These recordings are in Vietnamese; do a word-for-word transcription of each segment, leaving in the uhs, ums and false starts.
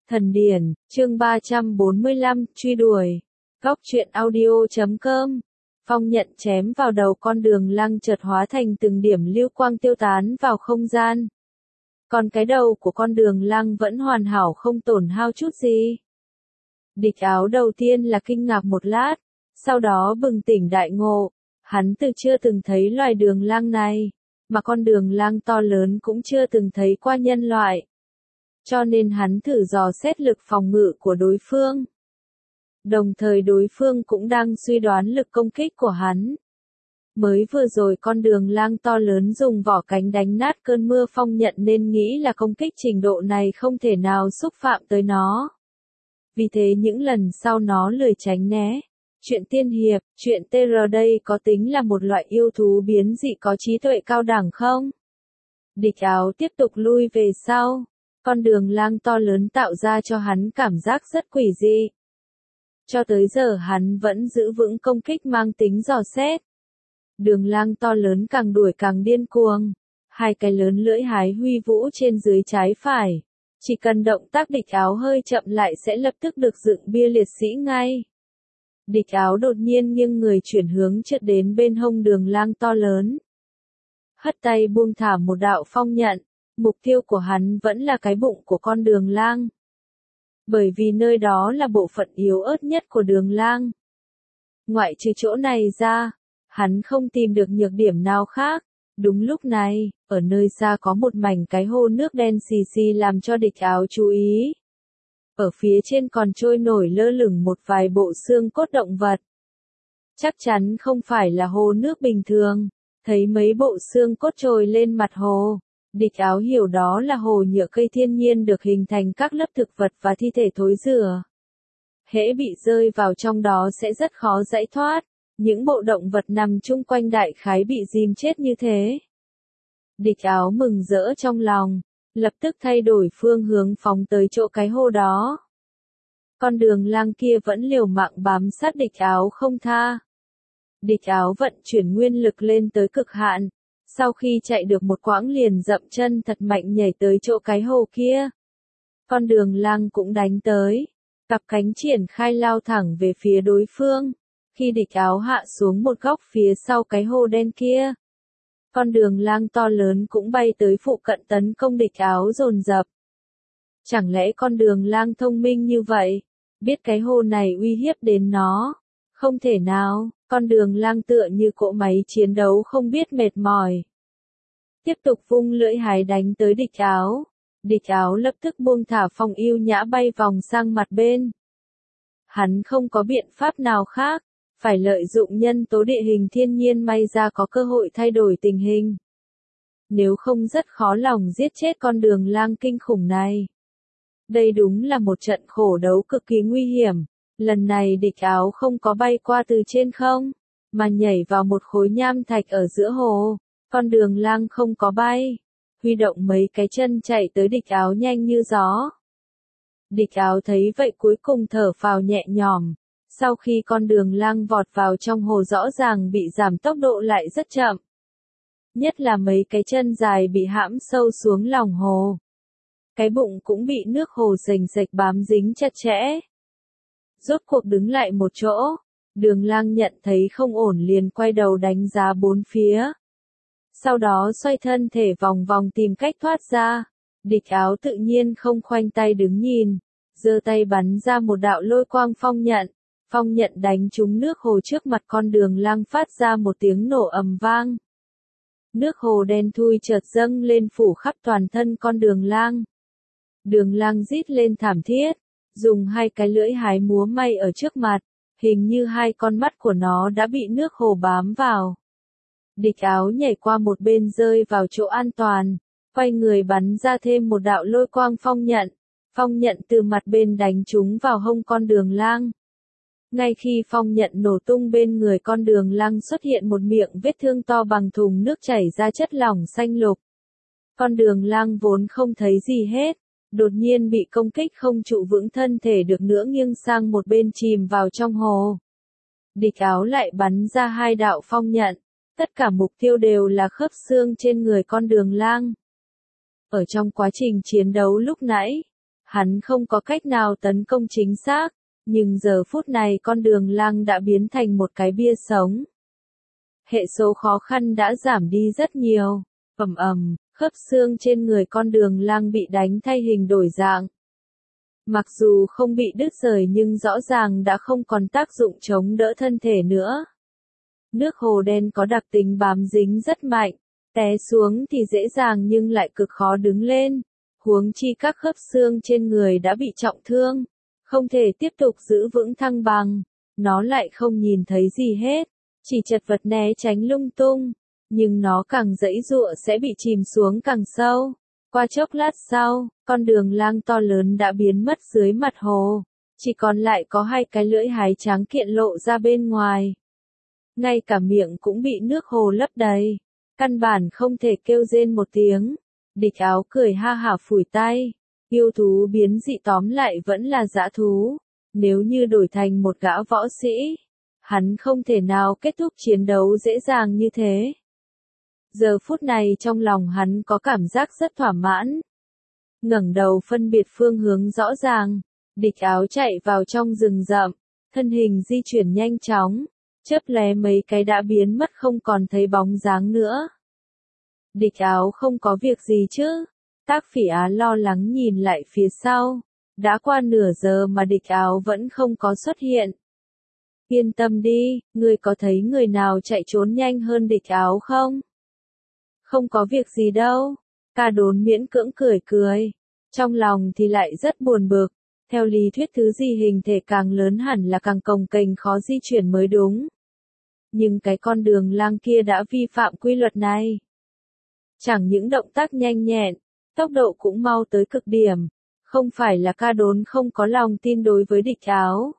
Thần điển, chương ba trăm bốn mươi lăm, truy đuổi. Góc truyện audio chấm com. Phong nhận chém vào đầu con đường lăng chợt hóa thành từng điểm lưu quang tiêu tán vào không gian. Còn cái đầu của con đường lăng vẫn hoàn hảo không tổn hao chút gì. Địch Áo đầu tiên là kinh ngạc một lát, sau đó bừng tỉnh đại ngộ. Hắn từ chưa từng thấy loài đường lăng này, mà con đường lăng to lớn cũng chưa từng thấy qua nhân loại. Cho nên hắn thử dò xét lực phòng ngự của đối phương. Đồng thời đối phương cũng đang suy đoán lực công kích của hắn. Mới vừa rồi con đường lang to lớn dùng vỏ cánh đánh nát cơn mưa phong nhận nên nghĩ là công kích trình độ này không thể nào xúc phạm tới nó. Vì thế những lần sau nó lười tránh né. Chuyện tiên hiệp, chuyện tê rờ đây có tính là một loại yêu thú biến dị có trí tuệ cao đẳng không? Địch Áo tiếp tục lui về sau. Con đường lang to lớn tạo ra cho hắn cảm giác rất quỷ dị. Cho tới giờ hắn vẫn giữ vững công kích mang tính dò xét. Đường lang to lớn càng đuổi càng điên cuồng. Hai cái lớn lưỡi hái huy vũ trên dưới trái phải. Chỉ cần động tác Địch Áo hơi chậm lại sẽ lập tức được dựng bia liệt sĩ ngay. Địch Áo đột nhiên nghiêng người chuyển hướng trượt đến bên hông đường lang to lớn. Hất tay buông thả một đạo phong nhận. Mục tiêu của hắn vẫn là cái bụng của con đường lang. Bởi vì nơi đó là bộ phận yếu ớt nhất của đường lang. Ngoại trừ chỗ này ra, hắn không tìm được nhược điểm nào khác. Đúng lúc này, ở nơi xa có một mảnh cái hồ nước đen xì xì làm cho Địch Áo chú ý. Ở phía trên còn trôi nổi lơ lửng một vài bộ xương cốt động vật. Chắc chắn không phải là hồ nước bình thường. Thấy mấy bộ xương cốt trồi lên mặt hồ. Địch Áo hiểu đó là hồ nhựa cây thiên nhiên được hình thành các lớp thực vật và thi thể thối rữa. Hễ bị rơi vào trong đó sẽ rất khó giải thoát, những bộ động vật nằm chung quanh đại khái bị dìm chết như thế. Địch Áo mừng rỡ trong lòng, lập tức thay đổi phương hướng phóng tới chỗ cái hồ đó. Con đường lang kia vẫn liều mạng bám sát Địch Áo không tha. Địch Áo vận chuyển nguyên lực lên tới cực hạn. Sau khi chạy được một quãng liền dậm chân thật mạnh nhảy tới chỗ cái hồ kia. Con đường lang cũng đánh tới. Cặp cánh triển khai lao thẳng về phía đối phương. Khi Địch Áo hạ xuống một góc phía sau cái hồ đen kia. Con đường lang to lớn cũng bay tới phụ cận tấn công Địch Áo dồn dập. Chẳng lẽ con đường lang thông minh như vậy? Biết cái hồ này uy hiếp đến nó? Không thể nào. Con đường lang tựa như cỗ máy chiến đấu không biết mệt mỏi. Tiếp tục vung lưỡi hái đánh tới Địch Áo. Địch Áo lập tức buông thả phong yêu nhã bay vòng sang mặt bên. Hắn không có biện pháp nào khác, phải lợi dụng nhân tố địa hình thiên nhiên may ra có cơ hội thay đổi tình hình. Nếu không rất khó lòng giết chết con đường lang kinh khủng này. Đây đúng là một trận khổ đấu cực kỳ nguy hiểm. Lần này Địch Áo không có bay qua từ trên không, mà nhảy vào một khối nham thạch ở giữa hồ. Con đường lang không có bay, huy động mấy cái chân chạy tới Địch Áo nhanh như gió. Địch Áo thấy vậy cuối cùng thở phào nhẹ nhõm. Sau khi con đường lang vọt vào trong hồ rõ ràng bị giảm tốc độ lại rất chậm. Nhất là mấy cái chân dài bị hãm sâu xuống lòng hồ. Cái bụng cũng bị nước hồ rành rạch bám dính chặt chẽ. Rốt cuộc đứng lại một chỗ, đường lang nhận thấy không ổn liền quay đầu đánh giá bốn phía. Sau đó xoay thân thể vòng vòng tìm cách thoát ra. Địch Áo tự nhiên không khoanh tay đứng nhìn, giơ tay bắn ra một đạo lôi quang phong nhận. Phong nhận đánh trúng nước hồ trước mặt con đường lang phát ra một tiếng nổ ầm vang. Nước hồ đen thui chợt dâng lên phủ khắp toàn thân con đường lang. Đường lang rít lên thảm thiết. Dùng hai cái lưỡi hái múa may ở trước mặt, hình như hai con mắt của nó đã bị nước hồ bám vào. Địch Áo nhảy qua một bên rơi vào chỗ an toàn, quay người bắn ra thêm một đạo lôi quang phong nhận. Phong nhận từ mặt bên đánh trúng vào hông con đường lang. Ngay khi phong nhận nổ tung bên người con đường lang xuất hiện một miệng vết thương to bằng thùng nước chảy ra chất lỏng xanh lục. Con đường lang vốn không thấy gì hết. Đột nhiên bị công kích không trụ vững thân thể được nữa nghiêng sang một bên chìm vào trong hồ. Địch Áo lại bắn ra hai đạo phong nhận, tất cả mục tiêu đều là khớp xương trên người con đường lang. Ở trong quá trình chiến đấu lúc nãy, Hắn không có cách nào tấn công chính xác, nhưng giờ phút này con đường lang đã biến thành một cái bia sống. Hệ số khó khăn đã giảm đi rất nhiều. Ầm ầm, khớp xương trên người con đường lang bị đánh thay hình đổi dạng. Mặc dù không bị đứt rời nhưng rõ ràng đã không còn tác dụng chống đỡ thân thể nữa. Nước hồ đen có đặc tính bám dính rất mạnh, té xuống thì dễ dàng nhưng lại cực khó đứng lên. Huống chi các khớp xương trên người đã bị trọng thương, không thể tiếp tục giữ vững thăng bằng. Nó lại không nhìn thấy gì hết, chỉ chật vật né tránh lung tung, nhưng nó càng giãy giụa sẽ bị chìm xuống càng sâu. Qua chốc lát sau, con đường lang to lớn đã biến mất dưới mặt hồ, chỉ còn lại có hai cái lưỡi hái trắng kiện lộ ra bên ngoài. Ngay cả miệng cũng bị nước hồ lấp đầy, căn bản không thể kêu rên một tiếng. Địch Áo cười ha hả phủi tay, yêu thú biến dị tóm lại vẫn là dã thú, nếu như đổi thành một gã võ sĩ, hắn không thể nào kết thúc chiến đấu dễ dàng như thế. Giờ phút này trong lòng hắn có cảm giác rất thỏa mãn. Ngẩng đầu phân biệt phương hướng rõ ràng, Địch Áo chạy vào trong rừng rậm, thân hình di chuyển nhanh chóng, chớp lóe mấy cái đã biến mất không còn thấy bóng dáng nữa. Địch Áo không có việc gì chứ? Tác Phỉ Á lo lắng nhìn lại phía sau, đã qua nửa giờ mà Địch Áo vẫn không có xuất hiện. Yên tâm đi, ngươi có thấy người nào chạy trốn nhanh hơn Địch Áo không? Không có việc gì đâu. Ca Đốn miễn cưỡng cười cười, trong lòng thì lại rất buồn bực. Theo lý thuyết thứ gì hình thể càng lớn hẳn là càng cồng kềnh khó di chuyển mới đúng. Nhưng cái con đường lang kia đã vi phạm quy luật này. Chẳng những động tác nhanh nhẹn, tốc độ cũng mau tới cực điểm. Không phải là Ca Đốn không có lòng tin đối với Địch Áo,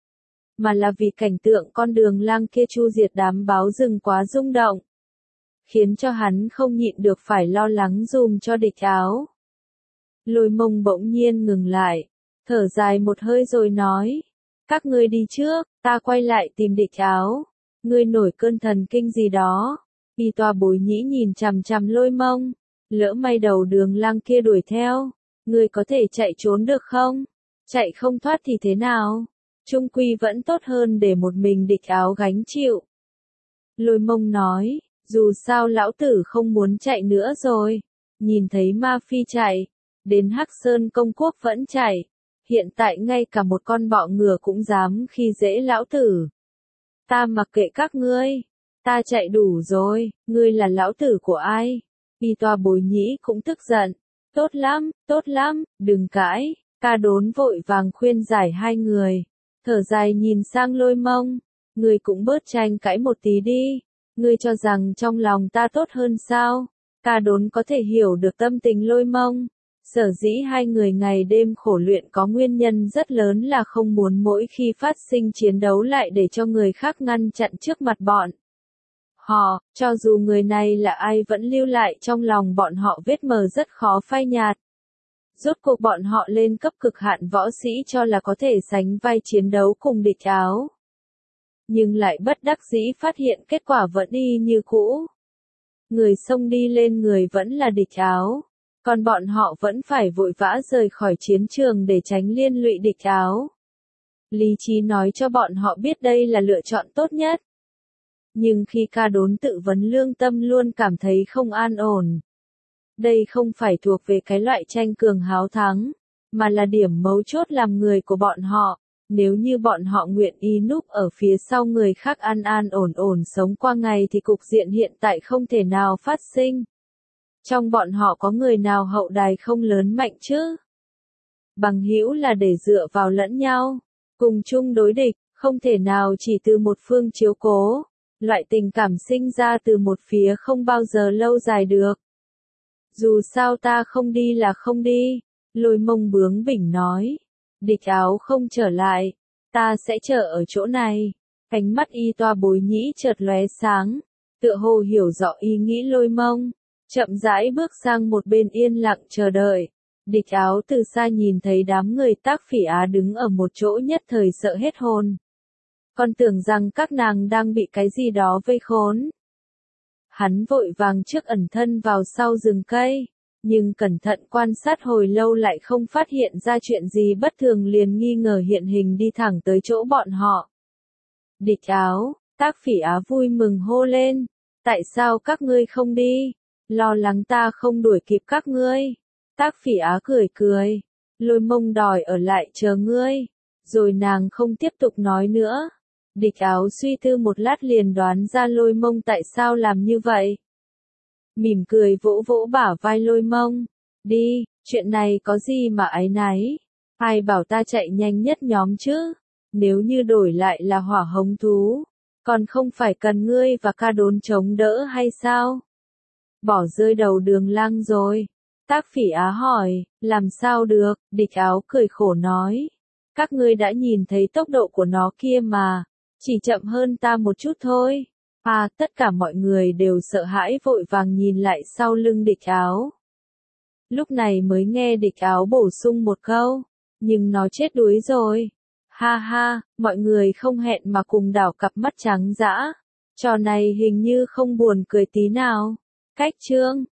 mà là vì cảnh tượng con đường lang kia chu diệt đám báo rừng quá rung động, khiến cho hắn không nhịn được phải lo lắng dùm cho Địch Áo. Lôi Mông bỗng nhiên ngừng lại, thở dài một hơi rồi nói, các ngươi đi trước, ta quay lại tìm Địch Áo. Ngươi nổi cơn thần kinh gì đó? Y Toa Bối Nhĩ nhìn chằm chằm Lôi Mông, lỡ may đầu đường lang kia đuổi theo, ngươi có thể chạy trốn được không? Chạy không thoát thì thế nào? Trung quy vẫn tốt hơn để một mình Địch Áo gánh chịu. Lôi Mông nói, dù sao lão tử không muốn chạy nữa rồi. Nhìn thấy Ma Phi chạy, đến Hắc Sơn Công Quốc vẫn chạy, hiện tại ngay cả một con bọ ngựa cũng dám khi dễ lão tử. Ta mặc kệ các ngươi, ta chạy đủ rồi, ngươi là lão tử của ai? Y Toa Bối Nhĩ cũng tức giận, tốt lắm, tốt lắm, đừng cãi. Ca Đốn vội vàng khuyên giải hai người, thở dài nhìn sang Lôi Mông, ngươi cũng bớt tranh cãi một tí đi, ngươi cho rằng trong lòng ta tốt hơn sao? Ca Đốn có thể hiểu được tâm tình Lôi Mông, sở dĩ hai người ngày đêm khổ luyện có nguyên nhân rất lớn là không muốn mỗi khi phát sinh chiến đấu lại để cho người khác ngăn chặn trước mặt bọn họ, cho dù người này là ai vẫn lưu lại trong lòng bọn họ vết mờ rất khó phai nhạt. Rốt cuộc bọn họ lên cấp cực hạn võ sĩ cho là có thể sánh vai chiến đấu cùng Địch Áo. Nhưng lại bất đắc dĩ phát hiện kết quả vẫn y như cũ. Người xông đi lên người vẫn là Địch Áo, còn bọn họ vẫn phải vội vã rời khỏi chiến trường để tránh liên lụy Địch Áo. Lý trí nói cho bọn họ biết đây là lựa chọn tốt nhất. Nhưng khi Ca Đốn tự vấn lương tâm luôn cảm thấy không an ổn. Đây không phải thuộc về cái loại tranh cường háo thắng, mà là điểm mấu chốt làm người của bọn họ. Nếu như bọn họ nguyện ý núp ở phía sau người khác an an ổn ổn sống qua ngày thì cục diện hiện tại không thể nào phát sinh. Trong bọn họ có người nào hậu đài không lớn mạnh chứ? Bằng hữu là để dựa vào lẫn nhau, cùng chung đối địch, không thể nào chỉ từ một phương chiếu cố. Loại tình cảm sinh ra từ một phía không bao giờ lâu dài được. Dù sao ta không đi là không đi, Lôi Mông bướng bỉnh nói. Địch Áo không trở lại, ta sẽ chờ ở chỗ này. Ánh mắt Y Toa Bối Nhĩ chợt lóe sáng, tựa hồ hiểu rõ ý nghĩ Lôi Mông, chậm rãi bước sang một bên yên lặng chờ đợi. Địch Áo từ xa nhìn thấy đám người Tác Phỉ Á đứng ở một chỗ nhất thời sợ hết hồn. Còn tưởng rằng các nàng đang bị cái gì đó vây khốn. Hắn vội vàng trước ẩn thân vào sau rừng cây, nhưng cẩn thận quan sát hồi lâu lại không phát hiện ra chuyện gì bất thường liền nghi ngờ hiện hình đi thẳng tới chỗ bọn họ. Địch Áo, Tác Phỉ Á vui mừng hô lên, tại sao các ngươi không đi? Lo lắng ta không đuổi kịp các ngươi. Tác Phỉ Á cười cười, Lôi Mông đòi ở lại chờ ngươi, rồi nàng không tiếp tục nói nữa. Địch Áo suy tư một lát liền đoán ra Lôi Mông tại sao làm như vậy. Mỉm cười vỗ vỗ bả vai Lôi Mông, đi, chuyện này có gì mà áy náy, ai bảo ta chạy nhanh nhất nhóm chứ, nếu như đổi lại là Hỏa Hống thú, còn không phải cần ngươi và Ca Đốn chống đỡ hay sao? Bỏ rơi đầu Đường Lăng rồi. Tác Phỉ Á hỏi, làm sao được, Địch Áo cười khổ nói, các ngươi đã nhìn thấy tốc độ của nó kia mà, chỉ chậm hơn ta một chút thôi. À, tất cả mọi người đều sợ hãi vội vàng nhìn lại sau lưng Địch Áo. Lúc này mới nghe Địch Áo bổ sung một câu, nhưng nó chết đuối rồi. Ha ha, mọi người không hẹn mà cùng đảo cặp mắt trắng dã. Trò này hình như không buồn cười tí nào. Cách chương